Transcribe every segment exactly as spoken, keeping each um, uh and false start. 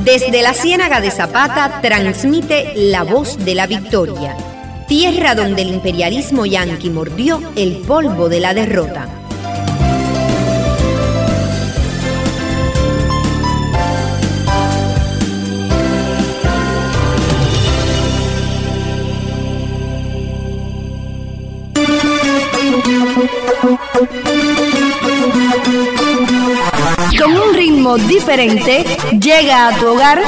Desde la Ciénaga de Zapata transmite La Voz de la Victoria, tierra donde el imperialismo yanqui mordió el polvo de la derrota. Con un ritmo diferente, llega a tu hogar.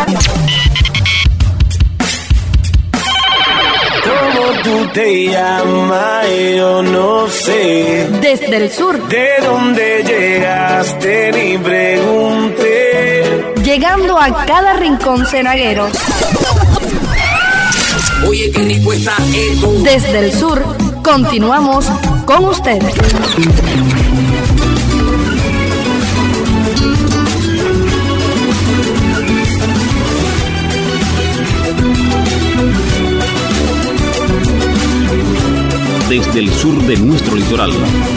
¿Cómo tú te llamas? Yo no sé. Desde el sur. ¿De dónde llegaste? Ni pregunté. Llegando a cada rincón cenaguero. Oye, qué rico está esto. Desde el sur, continuamos con ustedes. Desde el sur de nuestro litoral.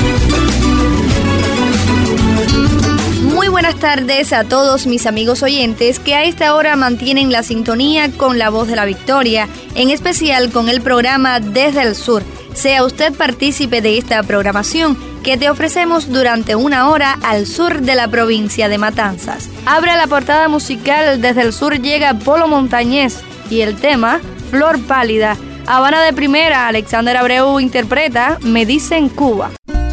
Muy buenas tardes a todos mis amigos oyentes que a esta hora mantienen la sintonía con La Voz de la Victoria, en especial con el programa Desde el Sur. Sea usted partícipe de esta programación que te ofrecemos durante una hora al sur de la provincia de Matanzas. Abre la portada musical. Desde el sur llega Polo Montañés y el tema Flor Pálida. Habana de primera, Alexander Abreu interpreta Me Dicen Cuba.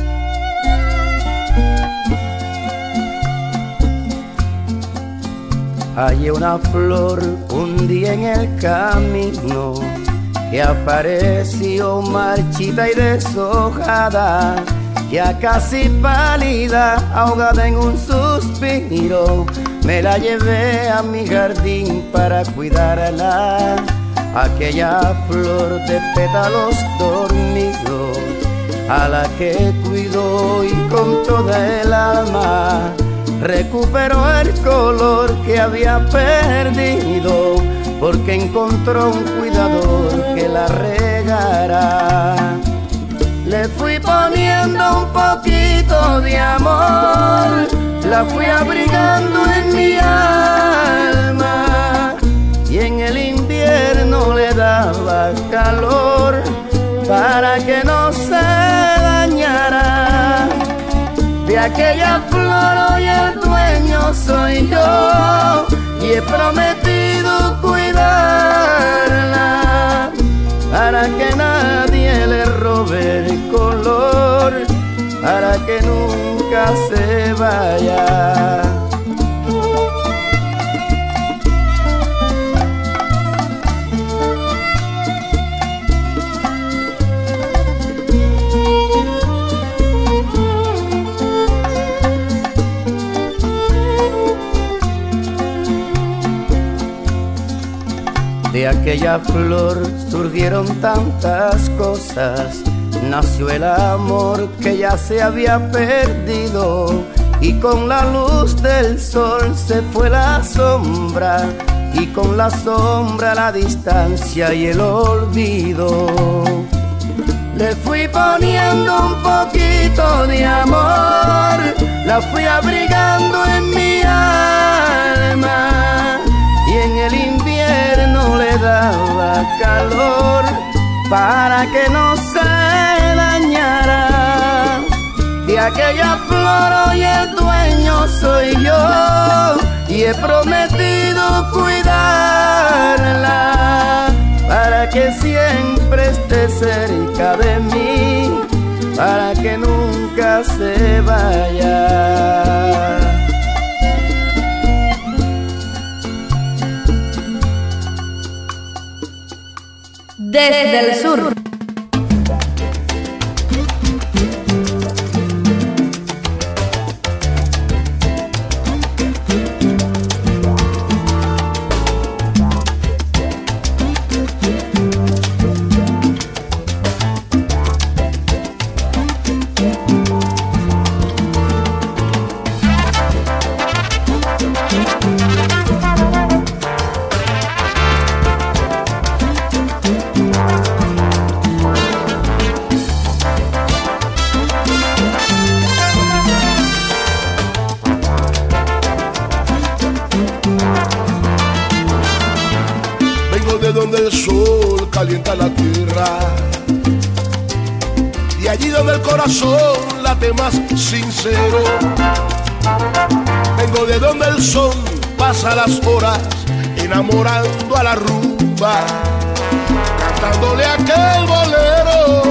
Hay una flor un día en el camino que apareció marchita y deshojada, ya casi pálida, ahogada en un suspiro. Me la llevé a mi jardín para cuidarla, aquella flor de pétalos dormidos, a la que cuidó y con toda el alma recuperó el color que había perdido, porque encontró un cuidador que la regara. Le fui poniendo un poquito de amor, la fui abrigando en mi alma, y en el invierno le daba calor para que no se dañara. De aquella flor hoy el dueño soy yo, y he prometido cuidarla para que nadie le robe el color, para que nunca se vaya. De aquella flor surgieron tantas cosas, nació el amor que ya se había perdido, y con la luz del sol se fue la sombra, y con la sombra la distancia y el olvido. Le fui poniendo un poquito de amor, la fui abrigando en mi alma, y en el invierno le daba calor para que no se dañara. De aquella flor hoy el dueño soy yo, y he prometido cuidarla para que siempre esté cerca de mí, para que nunca se vaya. Desde el sur. calienta la tierra. Y allí donde el corazón late más sincero, vengo de donde el sol pasa las horas enamorando a la rumba, cantándole aquel bolero.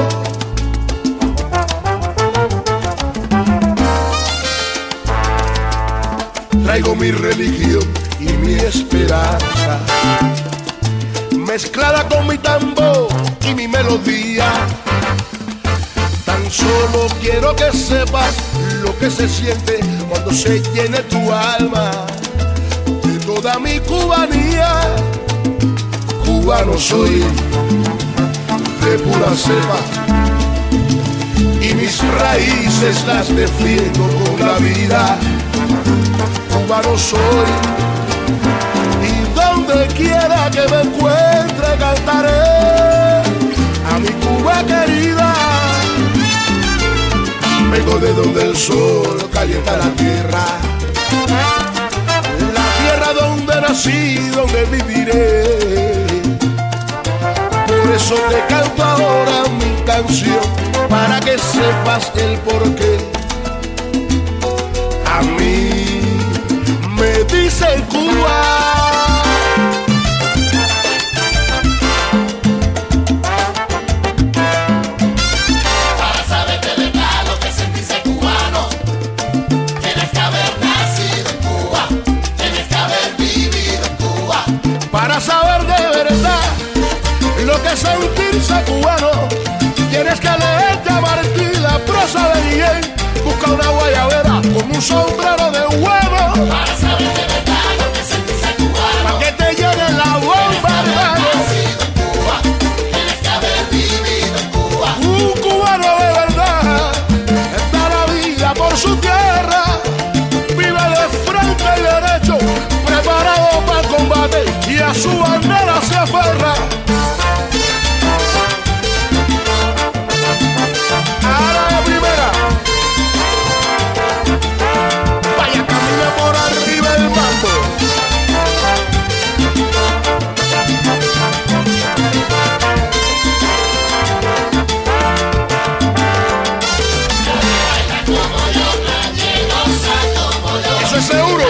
Traigo mi religión y mi esperanza, mezclada con mi tambor y mi melodía. Tan solo quiero que sepas lo que se siente cuando se llene tu alma de toda mi cubanía. Cubano soy de pura cepa y mis raíces las defiendo con la vida. Cubano soy y donde quiera que me encuentre cantaré a mi Cuba querida. Vengo de donde el sol calienta la tierra, la tierra donde nací, donde viviré. Por eso te canto ahora mi canción, para que sepas el porqué. A mí me dicen Cuba. Para saber de verdad lo que es sentirse cubano, tienes que leerte a Martí la prosa de Miguel. Busca una guayabera con un sombrero de huevo, para saber de verdad lo que es sentirse cubano, para que te llene la bomba, hermano. Nacido en Cuba, tienes que haber vivido en Cuba. Un cubano de verdad da la vida por su tierra, vive de frente y derecho, preparado para el combate y a su bandera se aferra. Ahora de primera, vaya, camina por arriba el mando. Eso es seguro.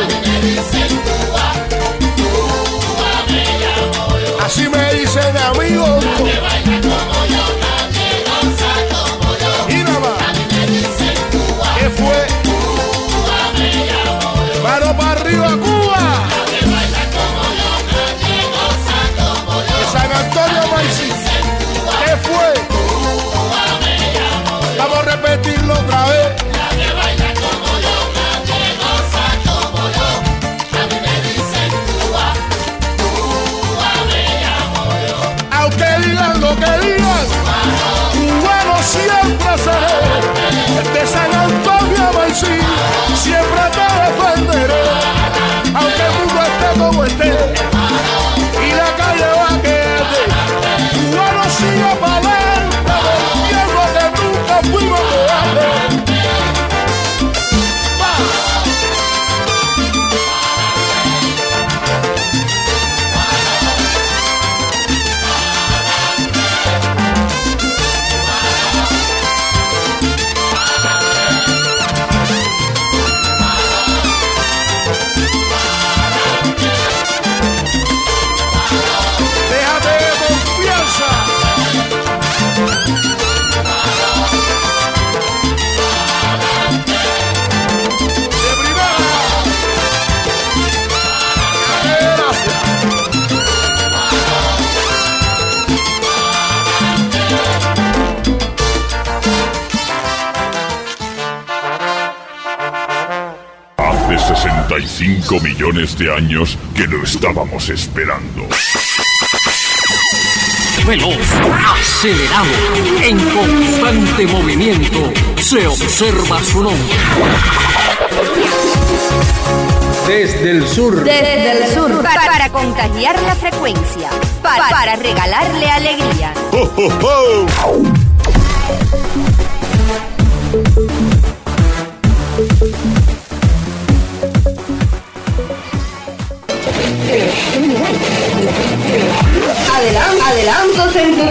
Así me dicen amigos. Nadie baila como yo, nadie goza como yo. Y nada más. A mí me dicen Cuba. ¿Qué fue? Cuba me llamo yo. Mano para arriba, Cuba. Nadie baila como yo, nadie goza como yo. De San Antonio Maicí. ¿Qué fue? Cuba me llamo yo. Vamos a repetirlo otra vez. Nadie baila como yo, nadie goza como yo. A mí me dicen Cuba. Aunque digan lo que digan, cubano siempre seré. De San Antonio a Maicí, siempre te defenderé. Aunque el mundo esté como esté y la calle va a quedarte, cubano sigue para adelante, entiendo que nunca fuimos cobardes. sesenta y cinco millones de años que lo estábamos esperando. Veloz, acelerado, en constante movimiento, se observa su nombre. Desde el sur. Desde el sur. Para, para contagiar la frecuencia. Para, para regalarle alegría. ¡Oh, oh, oh! Adelante, adelantos en tu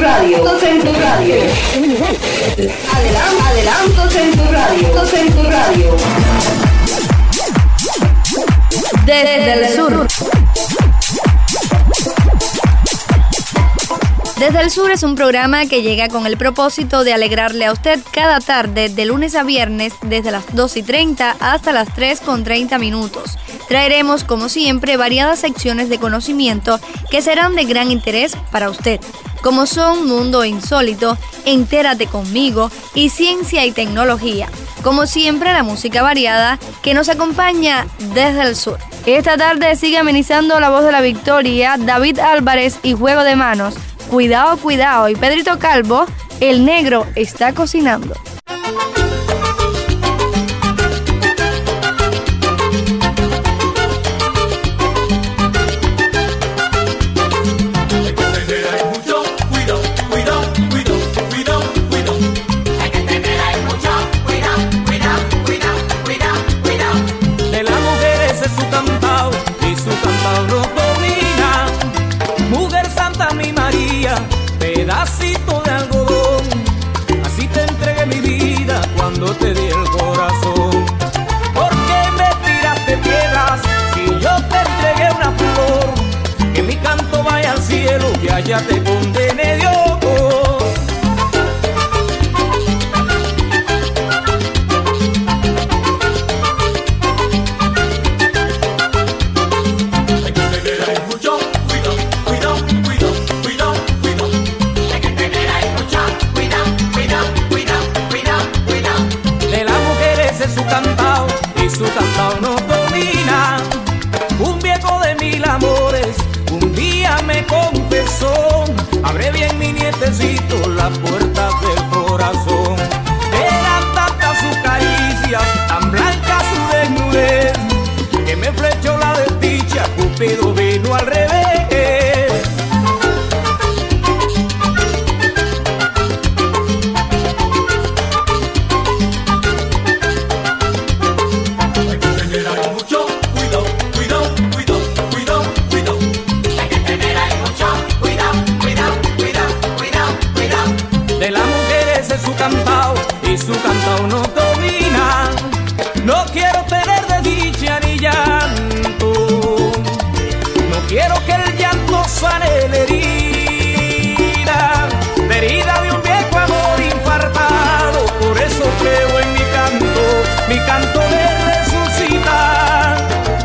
Adelantos, adelantos en tu radio. Adelantos en tu radio. Desde el sur. Desde el Sur es un programa que llega con el propósito de alegrarle a usted cada tarde, de lunes a viernes, desde las dos y treinta hasta las tres con treinta minutos. Traeremos, como siempre, variadas secciones de conocimiento que serán de gran interés para usted, como son Mundo Insólito, Entérate Conmigo y Ciencia y Tecnología. Como siempre, la música variada que nos acompaña desde el sur. Esta tarde sigue amenizando La Voz de la Victoria, David Álvarez y Juego de Manos. Cuidado, cuidado, y Pedrito Calvo, el negro está cocinando. Pedacito de algodón, así te entregué mi vida cuando te di el corazón. ¿Por qué me tiraste piedras si yo te entregué una flor? Que mi canto vaya al cielo, que allá te condene Dios. Su cantao no domina. Un viejo de mil amores un día me confesó: abre bien mi nietecito las puertas del corazón. Eran tantas sus caricias, tan blanca su desnudez, que me flechó la desdicha, Cupido vino al revés. Y su cantao no domina. No quiero tener de dicha ni llanto, no quiero que el llanto sane la herida, la herida de un viejo amor infartado. Por eso creo en mi canto, mi canto de resucitar.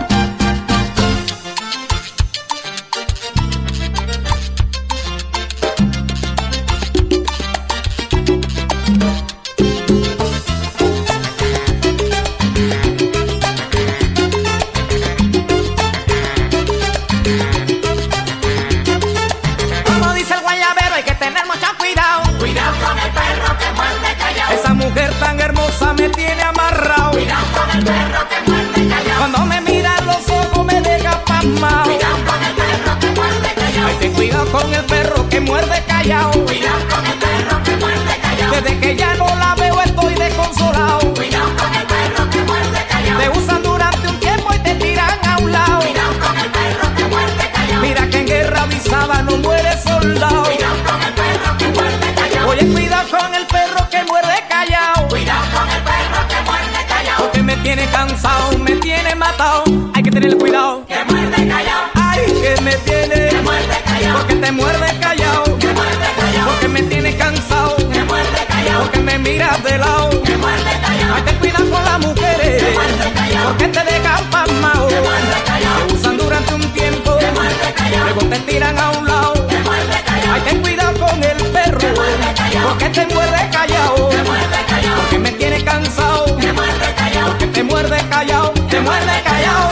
Tan hermosa me tiene amarrado. Cuidado con el perro que muerde callao. Cuando me mira los ojos me deja pasmado. Cuidado con el perro que muerde callao. Ay, ten cuidado con el perro que muerde callao. Cuidado con el perro que muerde callao. Desde que ya no la veo estoy desconsolado. Cuidado con el perro que muerde callao. Te usan durante un tiempo y te tiran a un lado. Cuidado con el perro que muerde callao. Mira que en guerra avisaba no muere soldado. Cuidado con el perro que muerde callao. Oye, cuidado con el perro que muerde callao. Cuidado con el perro que muerde callao. Porque me tiene cansado, me tiene matado. Hay que tenerle cuidado. Que muerde callao. Ay, que me tiene. Que muerde callao. Porque te muerde callao. Que muerde callao. Porque me tiene cansado. Que muerde callao. Porque me miras de lado. Que muerde callao. Ay, ten cuidado con las mujeres. Que muerde callao. Porque te dejan pasmado. Que muerde callao. Te usan durante un tiempo. Que muerde callao. Luego te tiran a un lado. Que muerde callao. Ay, ten cuidado con el perro. Que muerde callao. Porque te muerde callao. Que muerde callao. Porque me tiene cansado. Que muerde callao. Porque te muerde callao. Te muerde callao.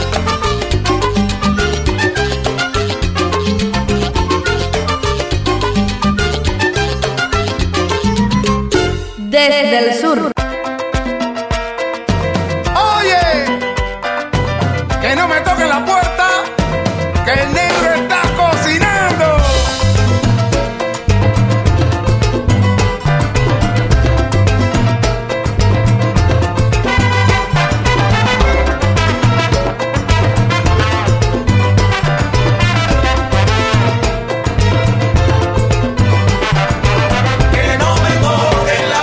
Desde el sur. Oye, que no me toquen la puerta, que el negro está cocinando. Que no me toquen la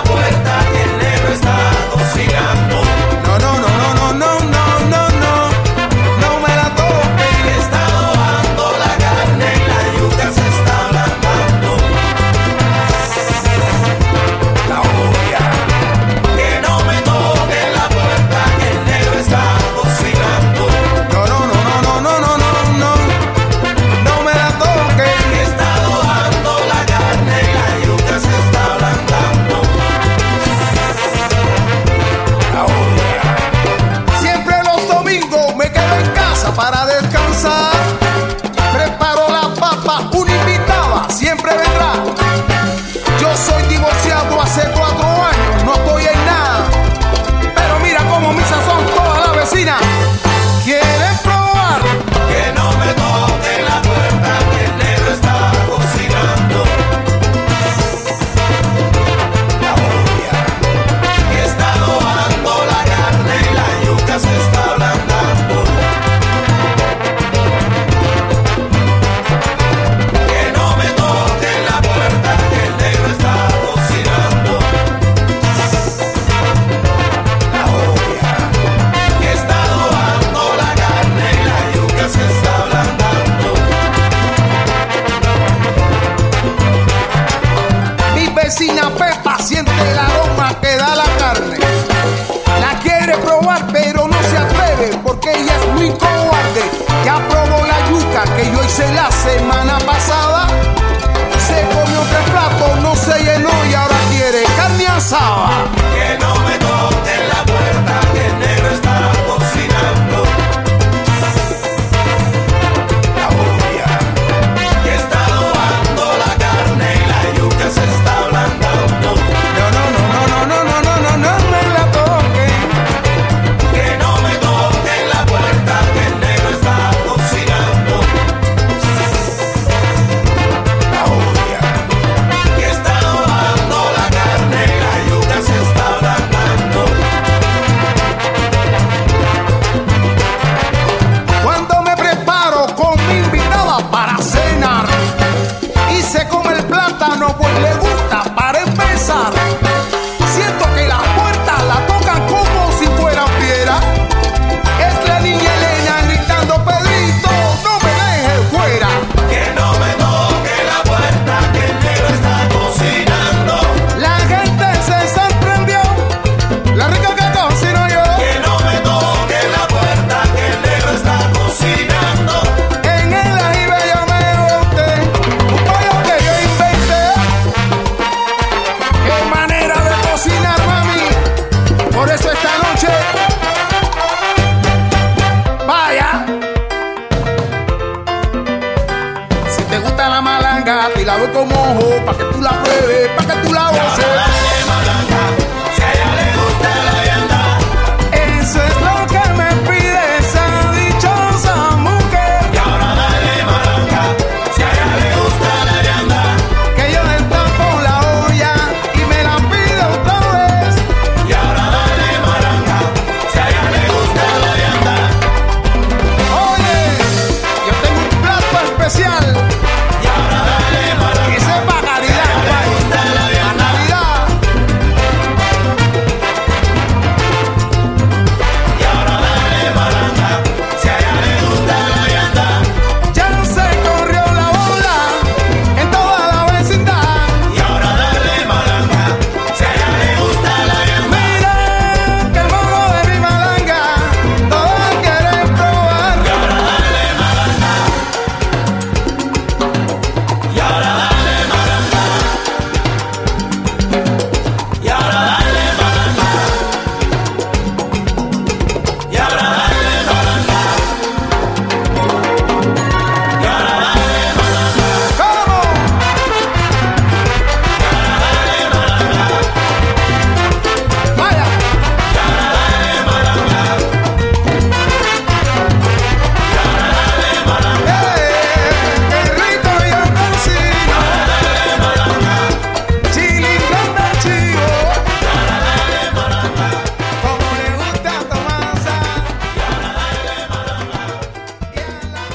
como ojo, pa' que tú la pruebes, pa' que tú la goces. Dale malanga, si a ella le gusta la vianda. Eso es lo que me pide esa dichosa mujer. Y ahora dale malanga, si a ella le gusta la vianda. Que yo destapo la olla y me la pide otra vez. Y ahora dale malanga, si a ella le gusta la vianda. Oye, yo tengo un plato especial. Y ahora dale malanga, que sepa Navidad, si a ella le gusta la vianda. Navidad. Y ahora dale malanga, si a ella le gusta la vianda. Ya se corrió la bola en toda la vecindad. Y ahora dale malanga, si a ella le gusta la vianda. Mira que el mojo de mi malanga todos quieren probar. Y ahora dale malanga. Y ahora dale malanga. Y ahora dale malanga. Y ahora dale malanga. Y ahora dale malanga. ¿Cómo? Vaya. Y ahora dale malanga. Y ahora dale malanga. Eh, el rito yo cocino. Dale malanga. Chilindrón de chivo. Y ahora dale malanga. Como le gusta a Tomasa. Y ahora dale malanga. Y a la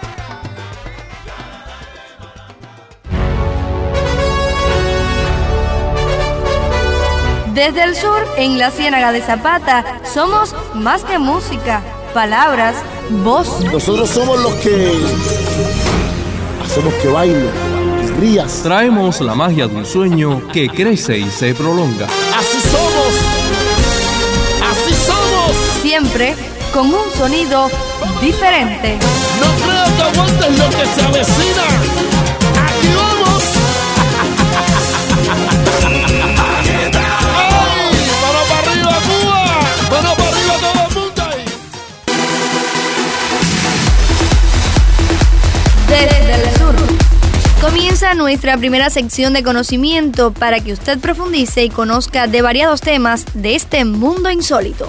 Desde el sur, en la Ciénaga de Zapata, somos más que música, palabras, voz. Nosotros somos los que hacemos que baile, que rías. Traemos la magia de un sueño que crece y se prolonga. Así somos, así somos. Siempre con un sonido diferente. No creo que aguantes lo que se avecina. Aquí vamos. ¡Ay! ¡Mano para arriba, Cuba! ¡Mano para arriba todo el mundo ahí! Desde el sur. Comienza nuestra primera sección de conocimiento para que usted profundice y conozca de variados temas de este mundo insólito.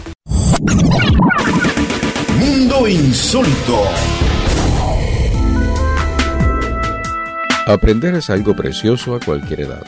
Mundo insólito. Aprender es algo precioso a cualquier edad.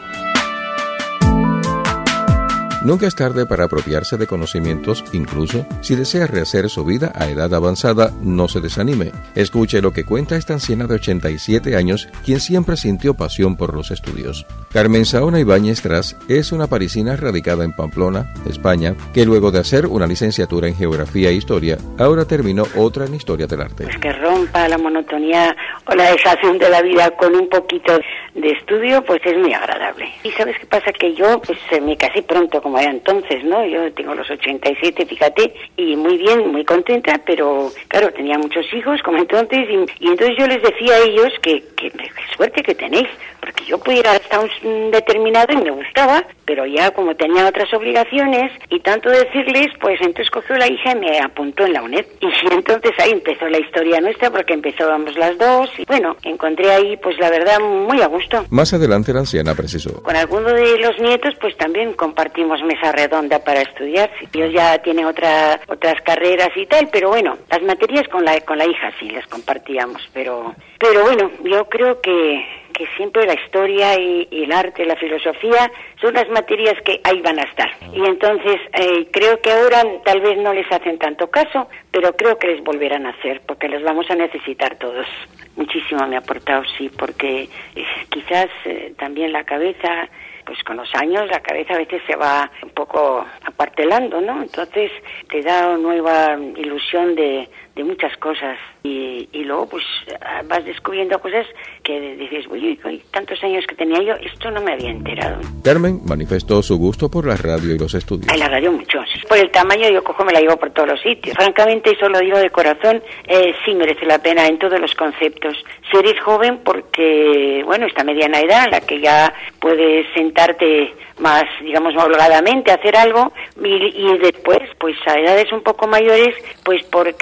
Nunca es tarde para apropiarse de conocimientos, incluso si desea rehacer su vida a edad avanzada, no se desanime. Escuche lo que cuenta esta anciana de ochenta y siete años, quien siempre sintió pasión por los estudios. Carmen Saona Ibáñez Tras es una parisina radicada en Pamplona, España, que luego de hacer una licenciatura en Geografía e Historia, ahora terminó otra en Historia del Arte. Pues que rompa la monotonía o la dejación de la vida con un poquito de estudio, pues es muy agradable. Y ¿sabes qué pasa? Que yo pues me casé pronto, como era entonces, ¿no? Yo tengo los ochenta y siete, fíjate, y muy bien, muy contenta, pero claro, tenía muchos hijos como entonces, y, y entonces yo les decía a ellos que, que, que suerte que tenéis, porque yo pudiera hasta un determinado y me gustaba, pero ya como tenía otras obligaciones y tanto decirles, pues entonces cogió la hija y me apuntó en la UNED. Y entonces ahí empezó la historia nuestra, porque empezábamos las dos, y bueno, encontré ahí, pues la verdad, muy a gusto. Más adelante la anciana precisó: con alguno de los nietos, pues también compartimos mesa redonda para estudiar. Ellos ya tienen otra, otras carreras y tal, pero bueno, las materias con la con la hija sí las compartíamos, pero pero bueno, yo creo que que siempre la historia y, y el arte, la filosofía, son las materias que ahí van a estar. Y entonces eh, creo que ahora tal vez no les hacen tanto caso, pero creo que les volverán a hacer, porque les vamos a necesitar todos. Muchísimo me ha aportado, sí, porque eh, quizás eh, también la cabeza, pues con los años la cabeza a veces se va un poco apartelando, ¿no? Entonces te da nueva ilusión de, de muchas cosas y, y luego pues vas descubriendo cosas que dices, uy, uy, tantos años que tenía yo, esto no me había enterado. Carmen manifestó su gusto por la radio y los estudios. Ay, la radio mucho. Por el tamaño yo cojo, me la llevo por todos los sitios. Francamente, eso lo digo de corazón, eh, sí merece la pena en todos los conceptos. Si eres joven, porque, bueno, esta mediana edad en la que ya puedes sentarte más, digamos, holgadamente a hacer algo, y, y después, pues a edades un poco mayores, pues porque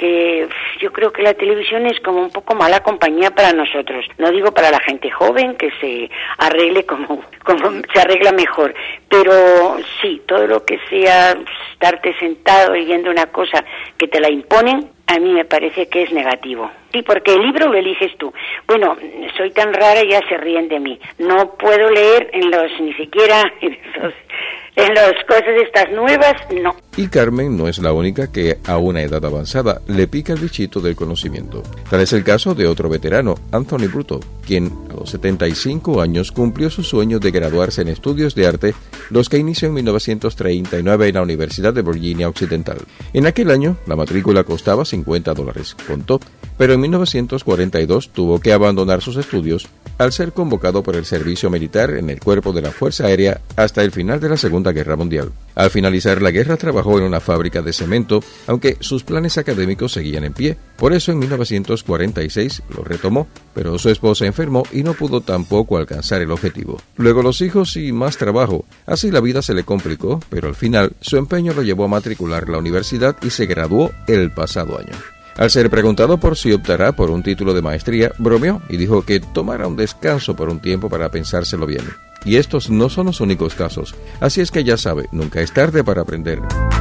que yo creo que la televisión es como un poco mala compañía para nosotros. No digo para la gente joven que se arregle como, como se arregla mejor, pero sí, todo lo que sea estarte sentado leyendo una cosa que te la imponen, a mí me parece que es negativo. Sí, porque el libro lo eliges tú. Bueno, soy tan rara y ya se ríen de mí. No puedo leer en los, ni siquiera en esos, en las cosas estas nuevas, no. Y Carmen no es la única que a una edad avanzada le pica el bichito del conocimiento. Tal es el caso de otro veterano, Anthony Bruto, quien a los setenta y cinco años cumplió su sueño de graduarse en estudios de arte, los que inició en mil novecientos treinta y nueve en la Universidad de Virginia Occidental. En aquel año, la matrícula costaba cincuenta dólares, contó, pero en mil novecientos cuarenta y dos tuvo que abandonar sus estudios al ser convocado por el servicio militar en el cuerpo de la Fuerza Aérea hasta el final de la Segunda Guerra Mundial. Al finalizar la guerra trabajó en una fábrica de cemento, aunque sus planes académicos seguían en pie. Por eso en mil novecientos cuarenta y seis lo retomó, pero su esposa enfermó y no pudo tampoco alcanzar el objetivo. Luego los hijos y más trabajo. Así la vida se le complicó, pero al final su empeño lo llevó a matricular la universidad y se graduó el pasado año. Al ser preguntado por si optará por un título de maestría, bromeó y dijo que tomara un descanso por un tiempo para pensárselo bien. Y estos no son los únicos casos, así es que ya sabe, nunca es tarde para aprender.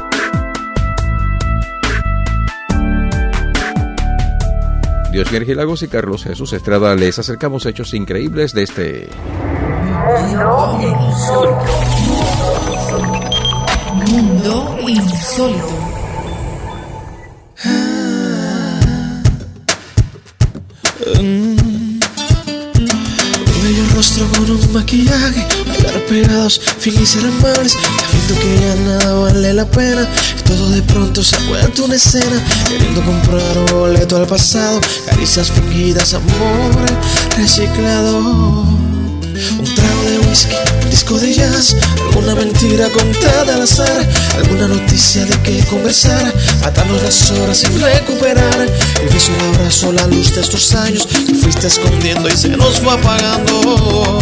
Dios Lagos y Carlos Jesús Estrada les acercamos hechos increíbles de este Mundo Insólito. Mundo Insólito. Mm. Bello rostro con un maquillaje, bailar pegados, fingir ser amables, sabiendo que ya nada vale la pena. Todo de pronto se ha vuelto una escena, queriendo comprar un boleto al pasado, caricias fingidas, amor reciclado. Un trago de whisky, un disco de jazz, alguna mentira contada al azar, alguna noticia de qué conversar, matarnos las horas sin recuperar. El beso, el abrazo, la luz de estos años que fuiste escondiendo y se nos fue apagando.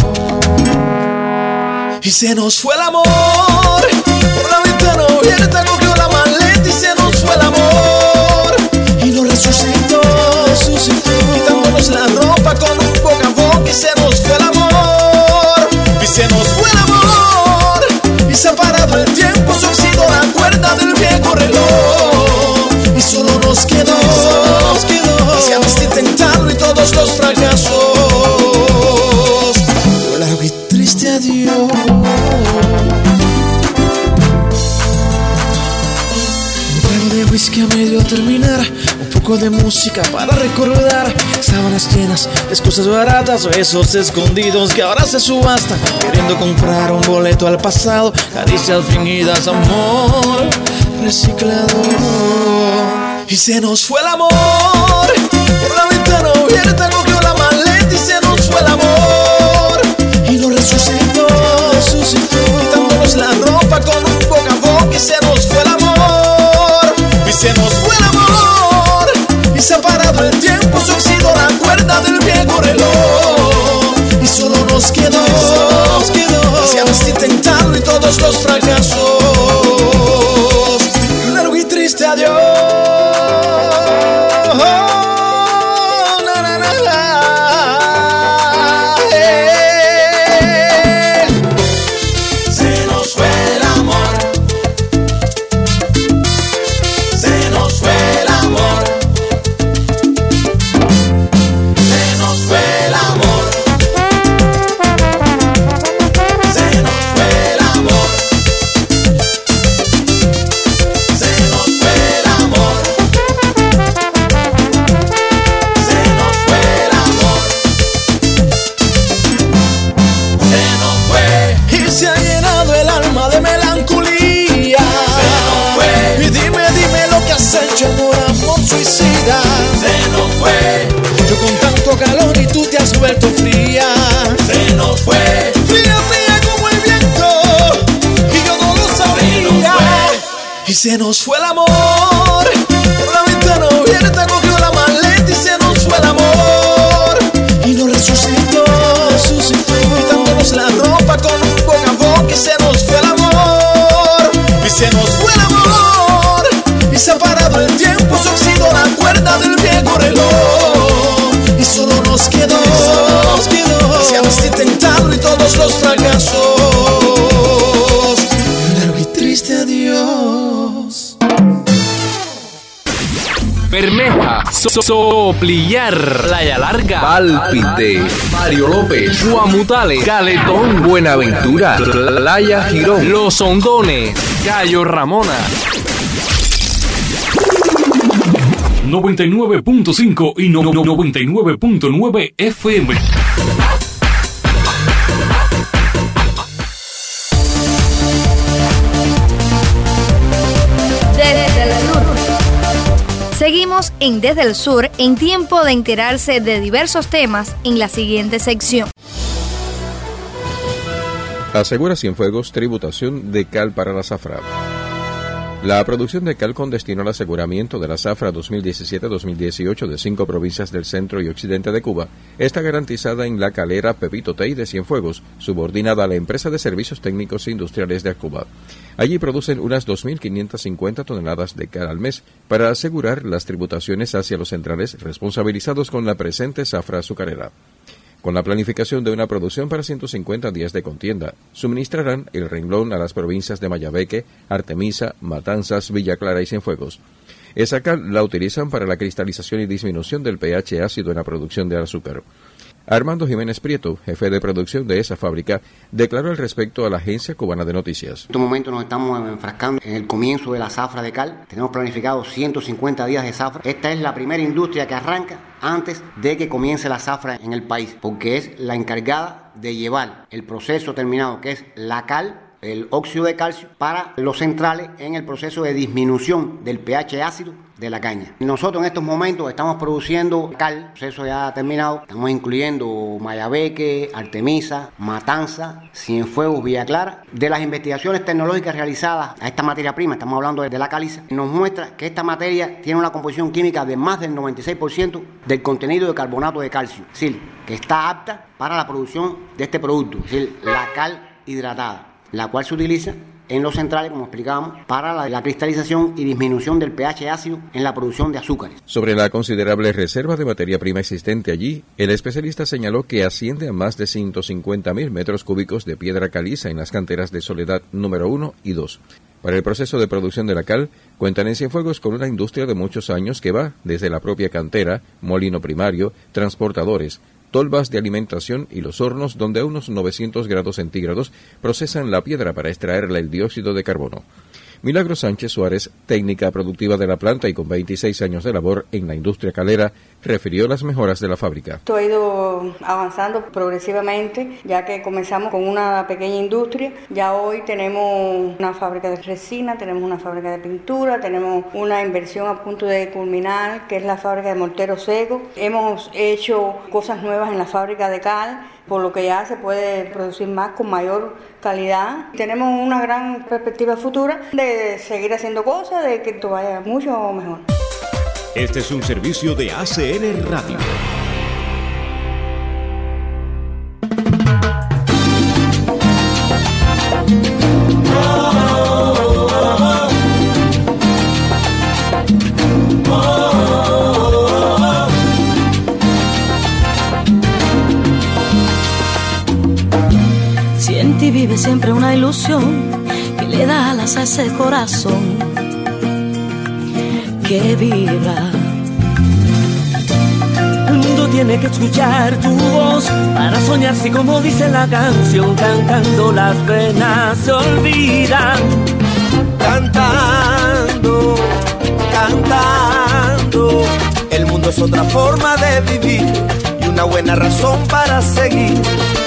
Y se nos fue el amor, por la ventana abierta cogió la maleta y se nos fue el amor. Y nos resucitó, resucitó, quitándonos la ropa con un boca a boca y se nos fue el amor. Y se nos fue el amor, y se ha parado el tiempo, se oxidó la cuerda del viejo reloj. Y solo nos quedó, nos quedó, hacíamos intentarlo y todos los fracasos. Un largo y triste adiós. Un trago de whisky a medio terminar, un poco de música para recordar, sábanas llenas de excusas baratas, besos escondidos que ahora se subastan, queriendo comprar un boleto al pasado, caricias fingidas, amor reciclado. Y se nos fue el amor, por la ventana abierta cogió la maleta y se nos fue el amor. Y nos resucitó, resucitó, quitándonos la ropa con un boca a boca y se nos fue el amor. Y se nos fue el amor, y se ha parado el tiempo, se oxidó la cuerda del viejo reloj. Y solo nos quedó, nos quedó, hacíamos intentarlo y todos los fracasos. Un largo y triste adiós. Vuelto fría, se nos fue, fría, fría como el viento, y yo no lo sabía. Y se nos fue el amor, por la ventana abierta cogió la maleta y se nos fue el amor. Y nos resucitó, resucitó, quitándonos la ropa con un boca a boca y se nos fue el amor. Y se nos fue el amor, y se ha parado el tiempo, se oxidó la cuerda Bermeja, so Soplillar, Playa Larga, Pálpite, Mario López, Guamutales, Caletón, Buenaventura, Playa Girón, Los Hondones, Cayo Ramona. noventa y nueve punto cinco y no, no, noventa y nueve punto nueve F M. Desde el sur. Seguimos en Desde el Sur, en tiempo de enterarse de diversos temas en la siguiente sección. Asegura Cienfuegos tributación de cal para la zafra. La producción de cal con destino al aseguramiento de la zafra dos mil diecisiete dos mil dieciocho de cinco provincias del centro y occidente de Cuba está garantizada en la calera Pepito Tey de Cienfuegos, subordinada a la empresa de servicios técnicos e industriales de Cuba. Allí producen unas dos mil quinientas cincuenta toneladas de cal al mes para asegurar las tributaciones hacia los centrales responsabilizados con la presente zafra azucarera. Con la planificación de una producción para ciento cincuenta días de contienda, suministrarán el renglón a las provincias de Mayabeque, Artemisa, Matanzas, Villa Clara y Cienfuegos. Esa cal la utilizan para la cristalización y disminución del pH ácido en la producción de azúcar. Armando Jiménez Prieto, jefe de producción de esa fábrica, declaró al respecto a la Agencia Cubana de Noticias. En este momento nos estamos enfrascando en el comienzo de la zafra de cal. Tenemos planificado ciento cincuenta días de zafra. Esta es la primera industria que arranca antes de que comience la zafra en el país, porque es la encargada de llevar el proceso terminado, que es la cal, el óxido de calcio, para los centrales en el proceso de disminución del pH ácido de la caña. Nosotros en estos momentos estamos produciendo cal, el proceso ya terminado, estamos incluyendo Mayabeque, Artemisa, Matanza, Cienfuegos, Villa Clara. De las investigaciones tecnológicas realizadas a esta materia prima, estamos hablando de la caliza, nos muestra que esta materia tiene una composición química de más del noventa y seis por ciento del contenido de carbonato de calcio, es decir, que está apta para la producción de este producto, es decir, la cal hidratada, la cual se utiliza en los centrales, como explicábamos, para la, la cristalización y disminución del pH ácido en la producción de azúcares. Sobre la considerable reserva de materia prima existente allí, el especialista señaló que asciende a más de ciento cincuenta mil metros cúbicos de piedra caliza en las canteras de Soledad número uno y dos. Para el proceso de producción de la cal, cuentan en Cienfuegos con una industria de muchos años que va desde la propia cantera, molino primario, transportadores, tolvas de alimentación y los hornos donde a unos novecientos grados centígrados procesan la piedra para extraerle el dióxido de carbono. Milagro Sánchez Suárez, técnica productiva de la planta y con veintiséis años de labor en la industria calera, refirió las mejoras de la fábrica. Esto ha ido avanzando progresivamente, ya que comenzamos con una pequeña industria. Ya hoy tenemos una fábrica de resina, tenemos una fábrica de pintura, tenemos una inversión a punto de culminar, que es la fábrica de mortero seco. Hemos hecho cosas nuevas en la fábrica de cal, por lo que ya se puede producir más con mayor calidad. Tenemos una gran perspectiva futura de seguir haciendo cosas, de que esto vaya mucho mejor. Este es un servicio de A C N Radio. Si en ti vive siempre una ilusión que le da alas a ese corazón que vibra. El mundo tiene que escuchar tu voz para soñar, si como dice la canción, cantando las penas se olvidan. Cantando, cantando, el mundo es otra forma de vivir y una buena razón para seguir.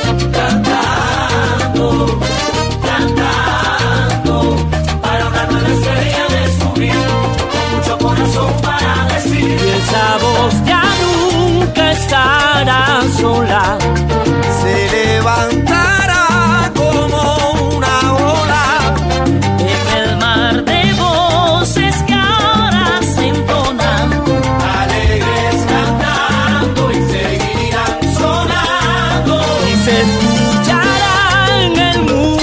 Cantando, cantando, para una nueva estrella descubrir, con mucho corazón para decir, y esa voz ya nunca estará sola, se levantará como una ola en el mar de voces que ahora se entonan, alegres cantando y seguirán sonando, y se escuchará en el mundo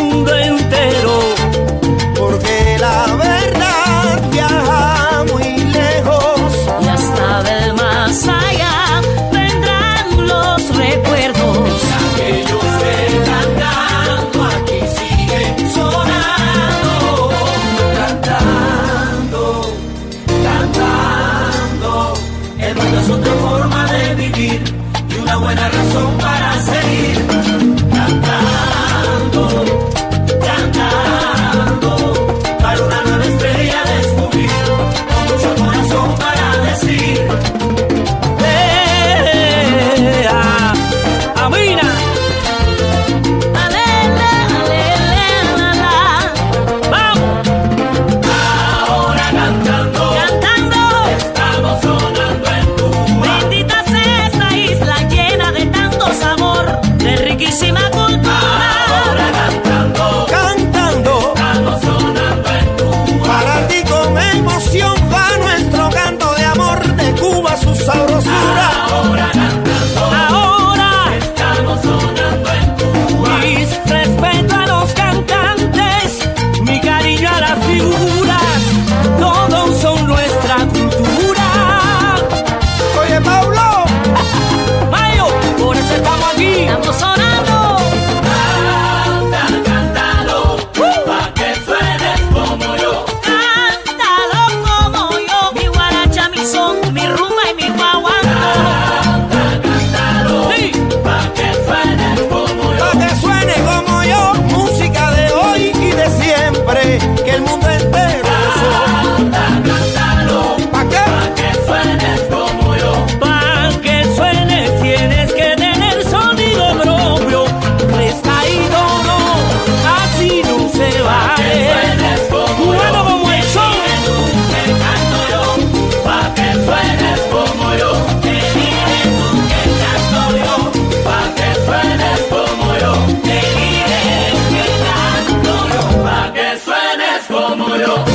vale que el mundo entero lo cántalo, ¿pa' qué? Pa' que suenes como yo. Pa' que suenes tienes que tener sonido propio. Prestaído no, así no se vale. Pa' que suenes como bueno, yo. Como el sol. Que canto yo. Pa' que suenes como yo. Que diré tú que canto yo. Pa' que suenes como yo. Te diré que canto yo. Pa' que suenes como yo.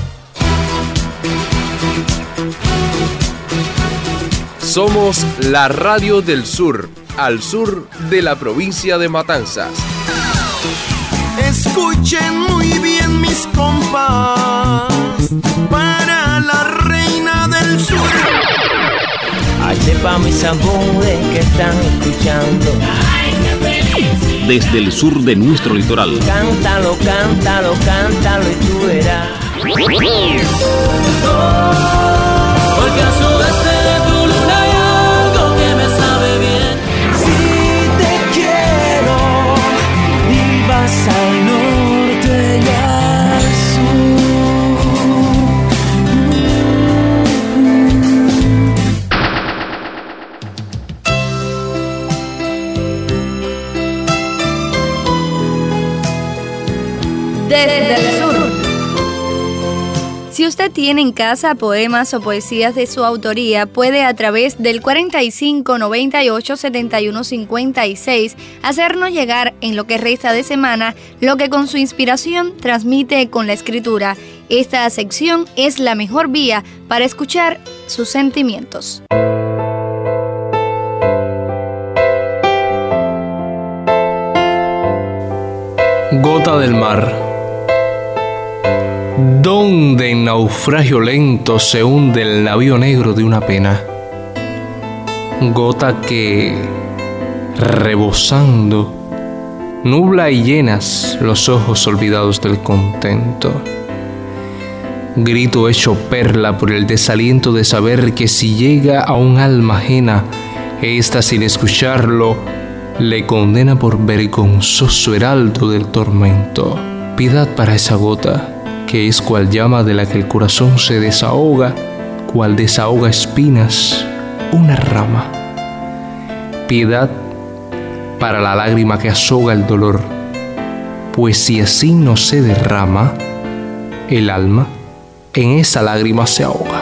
Somos la radio del sur, al sur de la provincia de Matanzas. Escuchen muy bien mis compas, para la reina del sur. Este pa' mis amores que están escuchando. Ay, qué feliz. Desde el sur de nuestro litoral. Cántalo, cántalo, cántalo y tú verás. Porque a sudeste de tu luna hay algo que me sabe bien. Si te quiero y vas al norte y al Desde el sur. Si usted tiene en casa poemas o poesías de su autoría, puede a través del cuarenta y cinco noventa y ocho setenta y uno cincuenta y seis hacernos llegar en lo que resta de semana lo que con su inspiración transmite con la escritura. Esta sección es la mejor vía para escuchar sus sentimientos. Gota del mar, donde en naufragio lento se hunde el navío negro de una pena. Gota que, rebosando, nubla y llenas los ojos olvidados del contento. Grito hecho perla por el desaliento de saber que si llega a un alma ajena, ésta sin escucharlo, le condena por vergonzoso heraldo del tormento. Piedad para esa gota, que es cual llama de la que el corazón se desahoga, cual desahoga espinas, una rama. Piedad para la lágrima que asoga el dolor, pues si así no se derrama, el alma en esa lágrima se ahoga.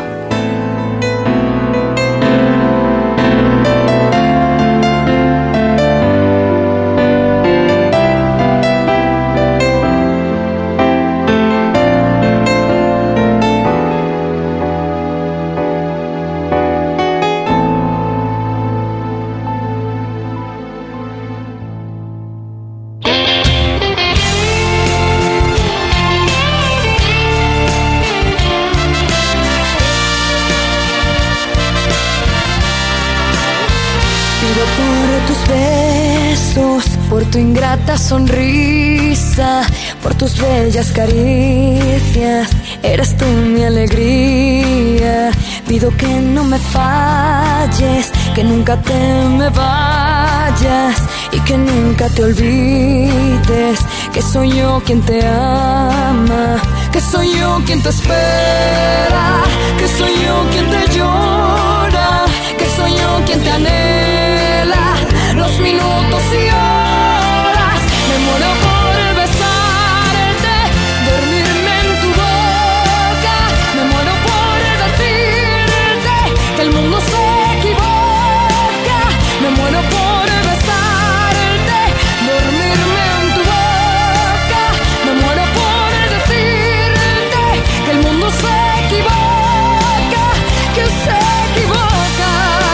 Por tu ingrata sonrisa, por tus bellas caricias, eres tú mi alegría. Pido que no me falles, que nunca te me vayas y que nunca te olvides que soy yo quien te ama, que soy yo quien te espera, que soy yo quien te llora, que soy yo quien te anhela los minutos y horas. Me muero por besarte, dormirme en tu boca. Me muero por decirte que el mundo se equivoca. Me muero por besarte, dormirme en tu boca. Me muero por decirte que el mundo se equivoca, que se equivoca.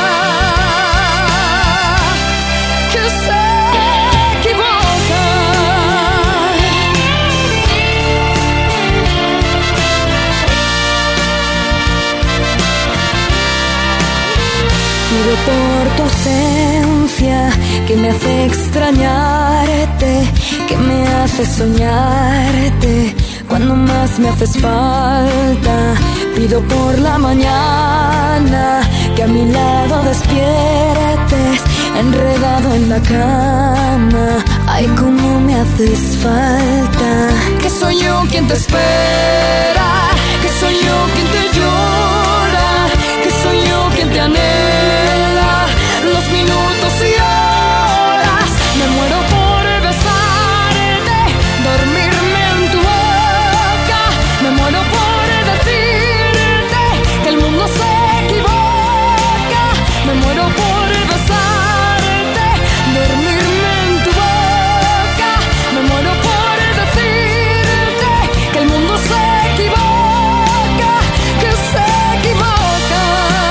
Pido por tu ausencia, que me hace extrañarte, que me hace soñarte cuando más me haces falta. Pido por la mañana, que a mi lado despiertes, enredado en la cama. Ay, cómo me haces falta. Que soy yo quien te espera, que soy yo quien te llora, que soy yo quien te anhela los minutos y horas. Me muero por besarte, dormirme en tu boca. Me muero por decirte que el mundo se equivoca. Me muero por besarte, dormirme en tu boca. Me muero por decirte que el mundo se equivoca, que se equivoca,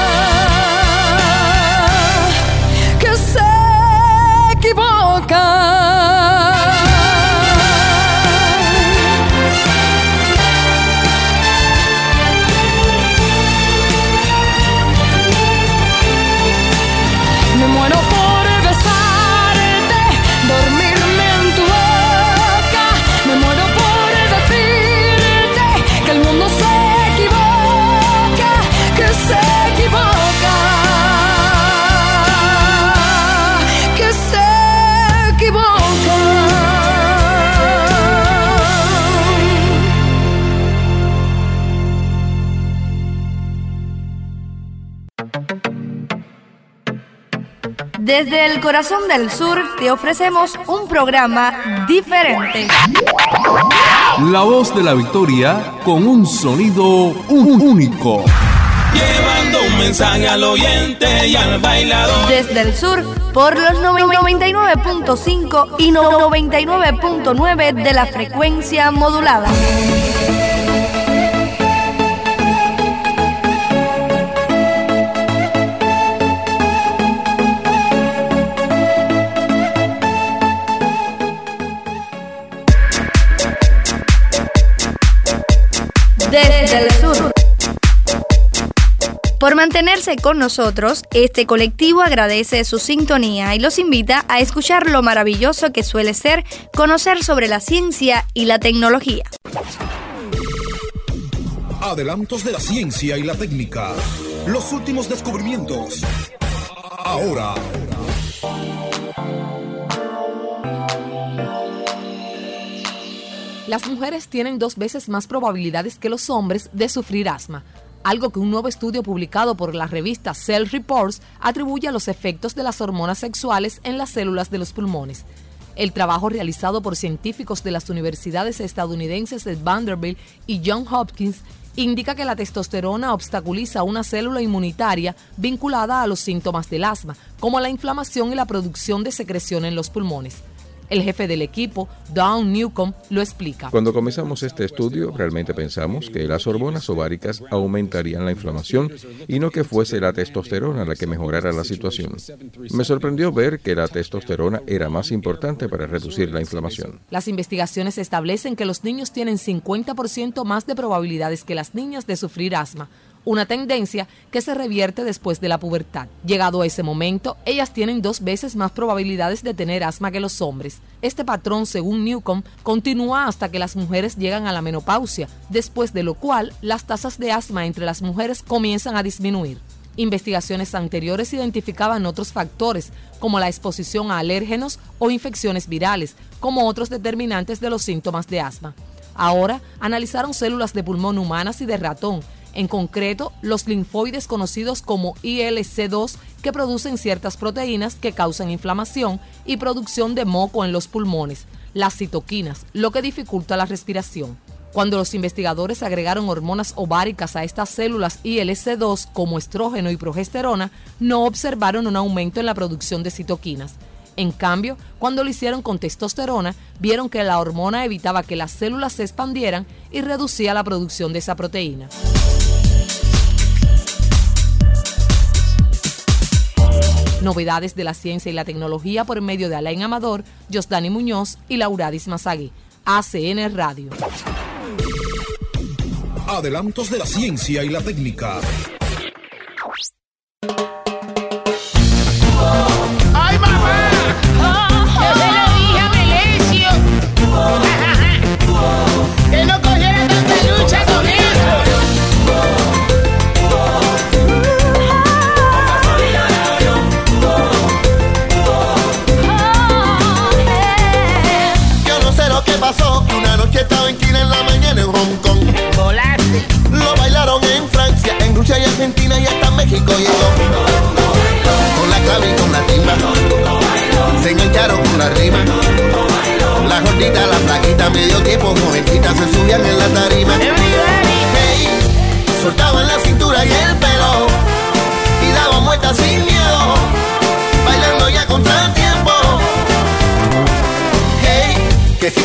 que se equivoca. Me muero por besarte, dormirme en tu boca. Me muero por decirte que el mundo se equivoca, que se equivoca, que se equivoca. Desde el corazón del sur te ofrecemos un programa diferente. La voz de la victoria con un sonido único. Llevando un mensaje al oyente y al bailador. Desde el sur por los noventa y nueve punto cinco y noventa y nueve punto nueve de la frecuencia modulada. Desde el sur. Por mantenerse con nosotros, este colectivo agradece su sintonía y los invita a escuchar lo maravilloso que suele ser conocer sobre la ciencia y la tecnología. Adelantos de la ciencia y la técnica. Los últimos descubrimientos. Ahora. Las mujeres tienen dos veces más probabilidades que los hombres de sufrir asma, algo que un nuevo estudio publicado por la revista Cell Reports atribuye a los efectos de las hormonas sexuales en las células de los pulmones. El trabajo realizado por científicos de las universidades estadounidenses de Vanderbilt y Johns Hopkins indica que la testosterona obstaculiza una célula inmunitaria vinculada a los síntomas del asma, como la inflamación y la producción de secreción en los pulmones. El jefe del equipo, Dawn Newcomb, lo explica. Cuando comenzamos este estudio, realmente pensamos que las hormonas ováricas aumentarían la inflamación y no que fuese la testosterona la que mejorara la situación. Me sorprendió ver que la testosterona era más importante para reducir la inflamación. Las investigaciones establecen que los niños tienen cincuenta por ciento más de probabilidades que las niñas de sufrir asma, una tendencia que se revierte después de la pubertad. Llegado a ese momento, ellas tienen dos veces más probabilidades de tener asma que los hombres. Este patrón, según Newcomb, continúa hasta que las mujeres llegan a la menopausia, después de lo cual las tasas de asma entre las mujeres comienzan a disminuir. Investigaciones anteriores identificaban otros factores, como la exposición a alérgenos o infecciones virales, como otros determinantes de los síntomas de asma. Ahora analizaron células de pulmón humanas y de ratón, en concreto los linfoides conocidos como I L C dos, que producen ciertas proteínas que causan inflamación y producción de moco en los pulmones, las citoquinas, lo que dificulta la respiración. Cuando los investigadores agregaron hormonas ováricas a estas células I L C dos como estrógeno y progesterona, no observaron un aumento en la producción de citoquinas. En cambio, cuando lo hicieron con testosterona, vieron que la hormona evitaba que las células se expandieran y reducía la producción de esa proteína. Novedades de la ciencia y la tecnología por medio de Alain Amador, Josdani Muñoz y Lauradis Mazagui. A C N Radio. Adelantos de la ciencia y la técnica. ¡Ay, mamá! Yo se lo dije a Melesio que no cogiera tanta lucha con eso.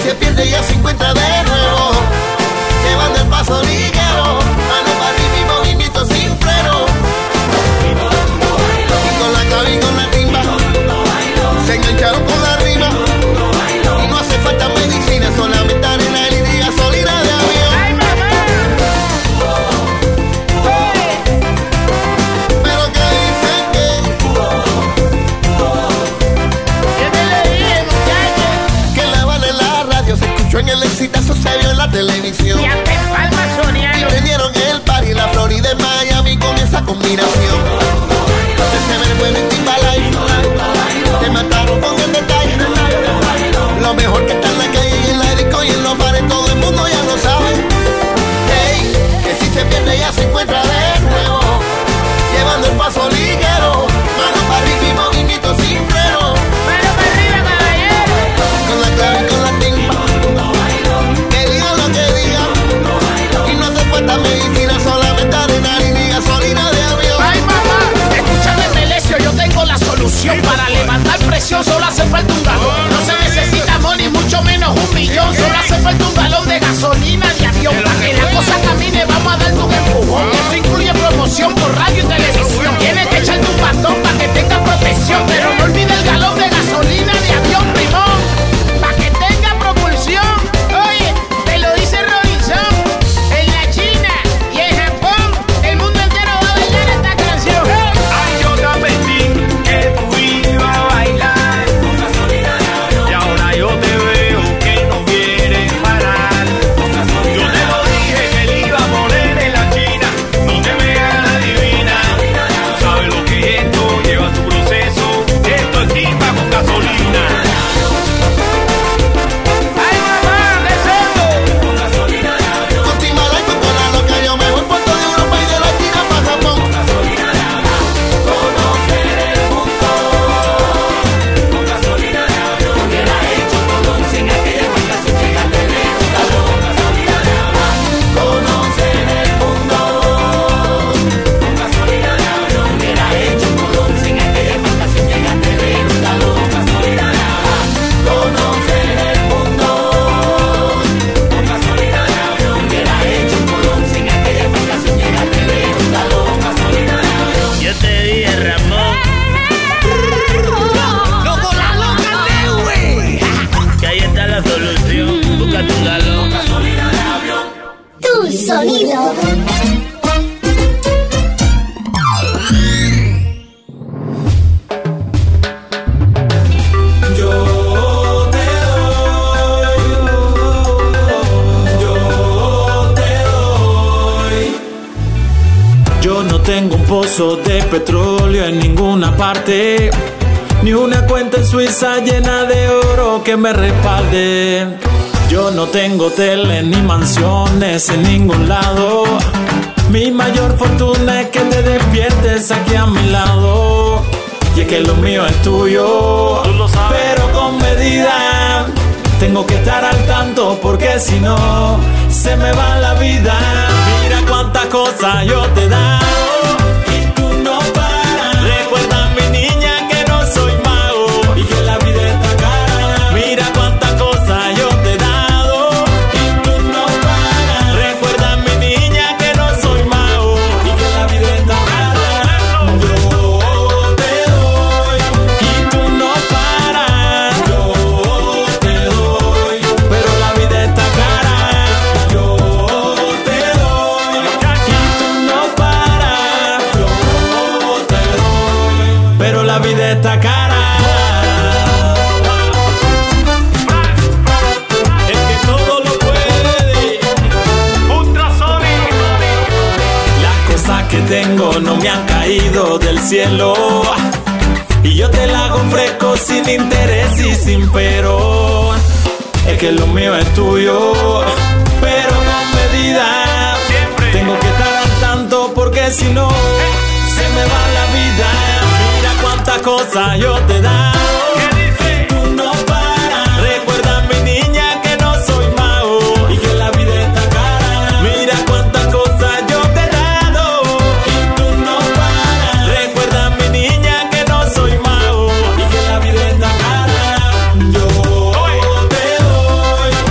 se pierde ya se encuentra de nuevo, llevando el paso ligero, mano para arriba y movimiento sin freno. Y con la clave y con la timba se engancharon con la rima, y no hace falta medicina, solamente arena y gasolina de avión. Pero que dicen que que la van en la radio, se escuchó en el exitazo, se vio en la televisión. Y hasta en Palma Soriano prendieron el party, la Florida en Miami con esa combinación. Ese verbo en Timbalay, te mataron con el detalle. Lo mejor que está en la calle y en la disco y en los bares, todo el mundo ya lo sabe. Hey, que si se pierde ya se encuentra de nuevo, llevando el paso ligero, mano para arriba y movimiento sin freno. Mano para arriba, caballero. Con la clave y con la timba, que diga lo que diga, y no hace falta medicina, solamente adrenalina y gasolina de avión. Ay, mamá, escúchame, Melesio, yo tengo la solución. Para levantar presión solo hace falta un galón. No se necesita money, mucho menos un millón. Solo hace falta un galón de gasolina de avión. Para que la cosa camine vamos a darte un empujón. Eso incluye promoción por radio y televisión. Tienes que echarte un bastón para que tenga protección, pero no olvides el galón de gasolina de avión, primón, para que tenga propulsión. Oye, te lo dice Robinson. En la China y en Japón, el mundo entero va a bailar esta canción. Ay, yo también que tú ibas a bailar con gasolina de avión, y ahora yo te veo que no quieres parar. Yo te lo dije que él iba a poner en la China, no te veas la divina. ¿Sabes lo que es esto? Lleva su proceso, esto es timba con gasolina. Ay, mamá, deseo. Con gasolina de avión, Con Timbalay, con toda la loca, yo me voy por toda Europa y de la China para Japón. con gasolina de avión, conocer el mundo. Con gasolina de avión, hubiera hecho Colón sin aquella embarcación llegante de un galón. Gasolina de avión, conocer el mundo. Con gasolina de avión, hubiera hecho Colón sin aquella embarcación llegante de un galón. Gasolina de avión, conocer el mundo. Con gasolina de avión, hubiera hecho Colón sin aquella embarcación llegante de un galón. Gasolina de avión. Yo te dije, Ramón, ¡Loco, la loca de güey! que ahí está la solución. Busca tu galón. Gasolina de avión. Tu sonido. Yo te doy, yo te doy. Yo no tengo un pozo de petróleo en ninguna parte, ni una cuenta en Suiza llena de oro que me respalde. Yo no tengo hoteles ni mansiones en ningún lado. Mi mayor fortuna es que te despiertes aquí a mi lado. Y es que lo mío es tuyo, pero con medida. Tengo que estar al tanto porque si no se me va la vida. Mira cuántas cosas yo te he dado y tú no paras. Recuerda, mi niña, que no soy mago y que la vida está cara. Mira cuántas cosas yo te he dado y tú no paras. Recuerda, mi niña, que no soy mago y que la vida está cara. Yo te doy y tú no paras. Yo te doy, pero la vida está cara. Yo te doy y tú no paras. Yo te doy, pero la vida está cara. Es que todo lo puede Ultrasonic. Las cosas que tengo no me han caído del cielo, y yo te la hago fresco sin interés y sin pero. Es que lo mío es tuyo, pero con medida. Tengo que estar al tanto porque si no se me va la vida. Mira cuántas cosas yo te he dado. Tú no paras. Recuerda, mi niña, que no soy mago y que la vida está cara. Mira cuántas cosas yo te he dado y tú no paras. Recuerda, mi niña, que no soy mago y que la vida está cara. Yo te doy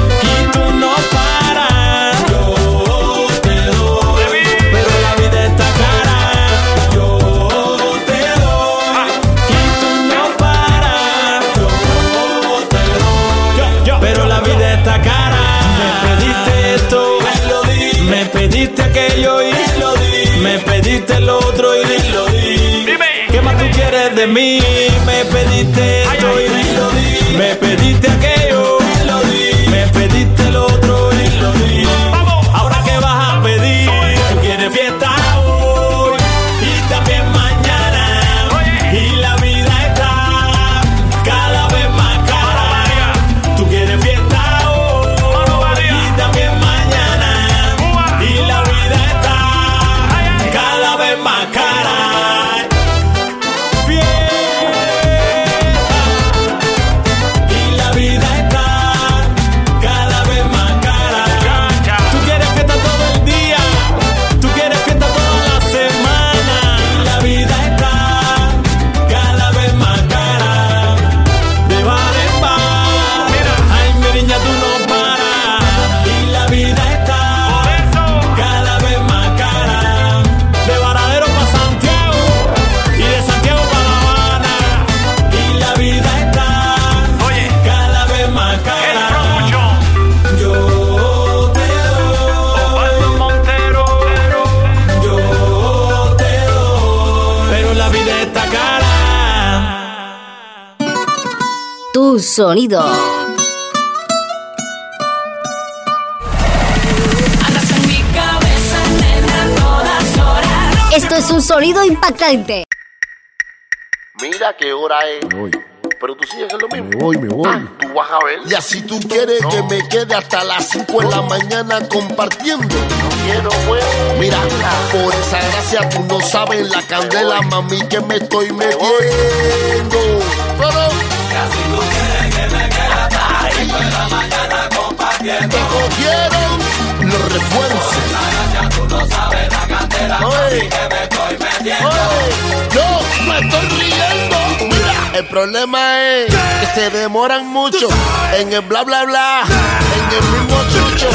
pediste aquello y lo di. Me pediste el otro y lo di. Dime. ¿Qué más tú quieres de mí? Me pediste esto ay, ay, y lo di. Me pediste aquello y lo di. Me pediste el otro y lo di. Vamos. Ahora qué vas a pedir. Tú quieres fiesta hoy y también mañana. Oye. Y la vida está cada vez más cara. Tú quieres fiesta hoy y también mañana. Y la vida está cada vez más cara. Tu sonido. Esto es un sonido impactante. Mira qué hora es. Me voy. Pero tú sigues en lo mismo. Me voy, me voy. Ah, tú vas a ver. Y así tú quieres no. que me quede hasta las cinco de la mañana compartiendo. Quiero, pues. Mira, por esa gracia tú no sabes la candela, mami, que me estoy metiendo. Pero casi tú quieres que me quede hasta las cinco de la mañana compartiendo. Te cogieron los refuerzos. Por esa gracia tú no sabes la candela, mami, que me estoy metiendo. Oye, yo me estoy riendo. Mira, el problema es que se demoran mucho en el bla bla bla, en el mismo chucho.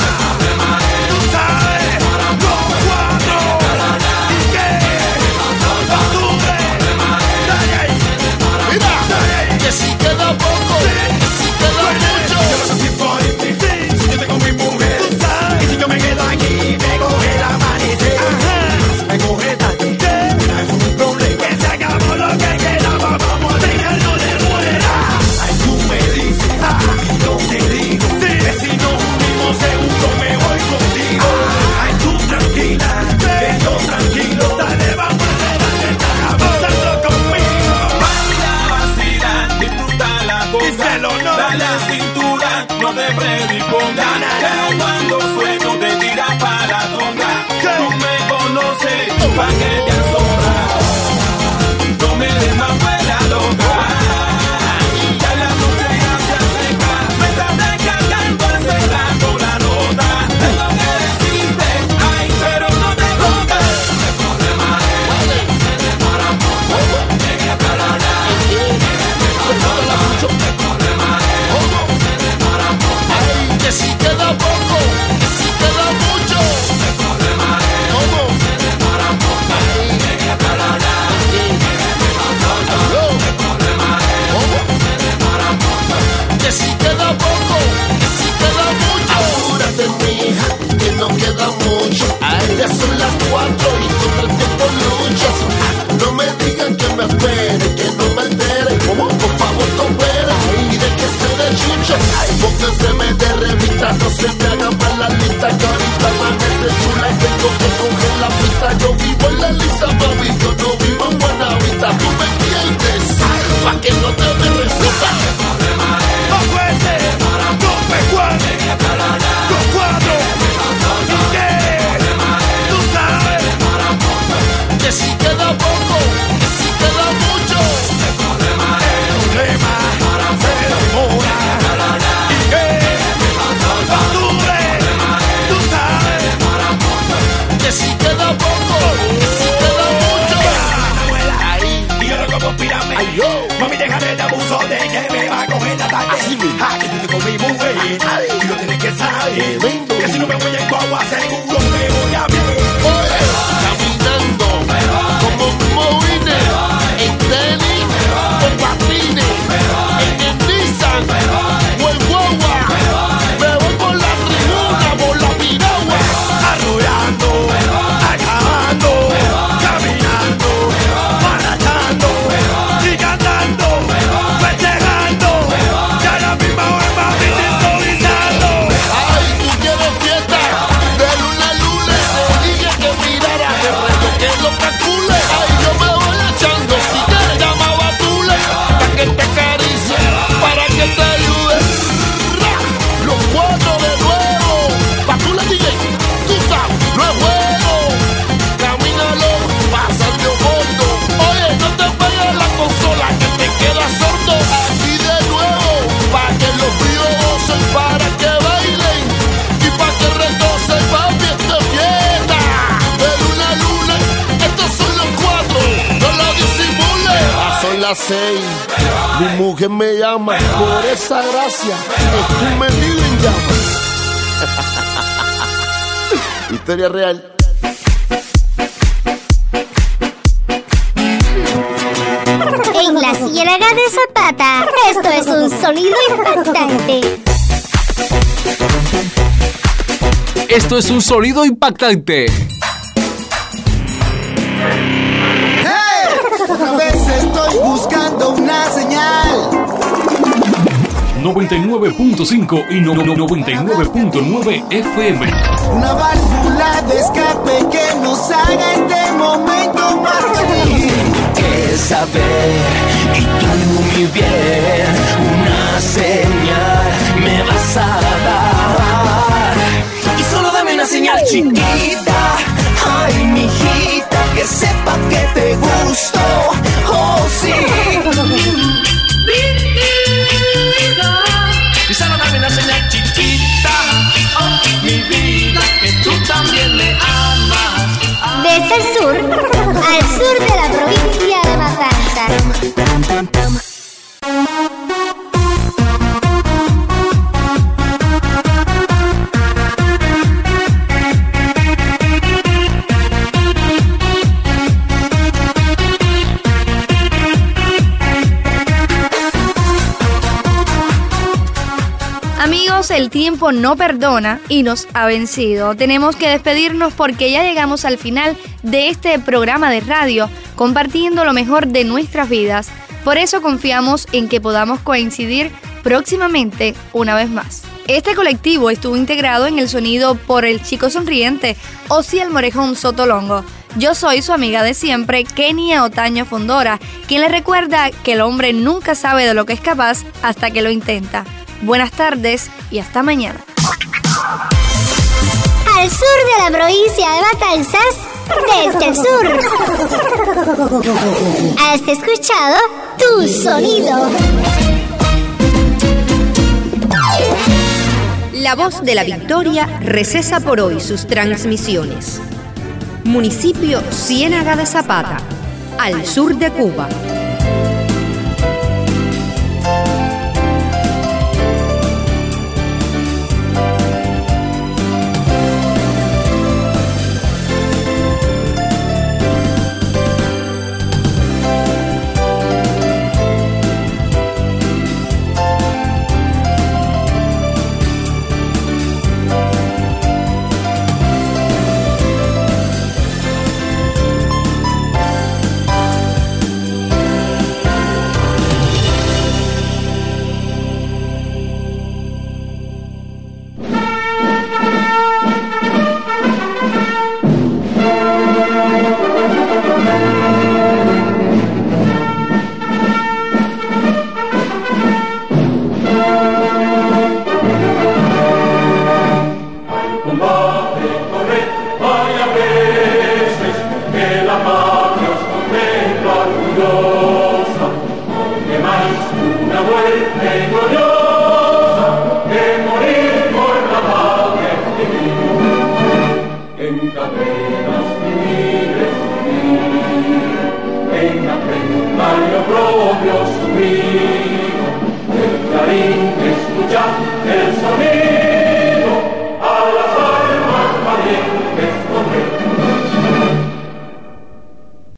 Tú sabes, los cuatro, ¿y qué? Octubre, dale ahí. Mira, que si queda poco, que si queda mucho. Yo no soy por difícil, si yo tengo mi mujer, tú sabes. Y si yo me quedo aquí, me coge la amanecer. Ajá, me coge tarde, no es un problema. Que se acabó lo que quedaba, vamos a dejarlo de muera. Ay, tú me dices, ah, y yo te digo, sí. Que si no unimos seguro me voy contigo. Ay, tú tranquila, que yo tranquilo, dale, vamos a darle, estás avanzando conmigo. Baila, vacila, disfruta la cosa. Díselo, no. Dale a cintura, no te predispongas. Que cuando sueno te tiras para la tonga. Tú me conoces, pa' que te asombras. No me des más vuela loca. Ya la noche ya se acerca. Me estás descargando encerrando la nota. Tengo que decirte, ay, pero no te pongas. Me corre más, me demora mucho. Llegué para hablar, me corre mucho. Me corre más, me demora mucho. Ay, que si queda poco, que si queda mucho. Me corre más, me demora mucho. Llegué para hablar, me corre más, me demora mucho. Que si queda poco, que si queda mucho. Apúrate, mija, que no queda mucho. Ay, ya son las cuatro y contra el tiempo luchas. No me digan que me espere, que no me altere. Por favor, coopera y déjese de chucho. Ay, pónganseme de revista, no se me hagan mal la lista. Que ahorita amanece chula y tengo que coger la pista. Yo vivo en la lisa, mami, yo no vivo en Buenavista. Tú me entiendes, pa' que no te me resulta. Más fuerte, rompe cuatro, los cuatro, ¿y qué? Tú sabes, que si queda poco, que si queda mucho. el problema se demora, ¿y qué? Octubre, tú sabes, que si queda poco, que si queda mucho. Ahí, y yo no como pírame. Ay, yo. Mami, déjame de abuso de que me va a coger la tarde. Así mismo. Ah, que tú te con mi mujer. Ay. Y yo tienes que saber Tremendo. que si no me voy en guagua seguro me voy a ver. Oye, caminando como Moine, en tenis, con patines, en el Nissan, o el guagua. Me voy por la tribuna, por la piragua. Arroya. las seis. Mi mujer me llama por esa gracia. Estoy metido en llamas. Historia real. En la Ciénaga de Zapata, esto es un sonido impactante. Esto es un sonido impactante. ¡Hey! Otra vez estoy buscando una señal. noventa y nueve punto cinco y no, no, noventa y nueve punto nueve F M. Una válvula de escape que nos haga este momento más feliz. Que saber y tú mi bien, una señal me vas a dar. Y solo dame una señal chiquita, ay mijita, que sepa que te gusto, oh sí. Y solo dame una señal chiquita, oh mi vida, que tú también me amas. Desde el sur, al sur de la provincia de Matanzas. Amigos, el tiempo no perdona y nos ha vencido. Tenemos que despedirnos porque ya llegamos al final de este programa de radio, compartiendo lo mejor de nuestras vidas. Por eso confiamos en que podamos coincidir próximamente una vez más. Este colectivo estuvo integrado en el sonido por el chico sonriente, Osiel Morejón Sotolongo. Yo soy su amiga de siempre, Kenia Otaño Fondora, quien le recuerda que el hombre nunca sabe de lo que es capaz hasta que lo intenta. Buenas tardes y hasta mañana. Al sur de la provincia de Matanzas, desde el sur. Has escuchado Tu Sonido. La Voz de la Victoria recesa por hoy sus transmisiones. Municipio Ciénaga de Zapata, al sur de Cuba.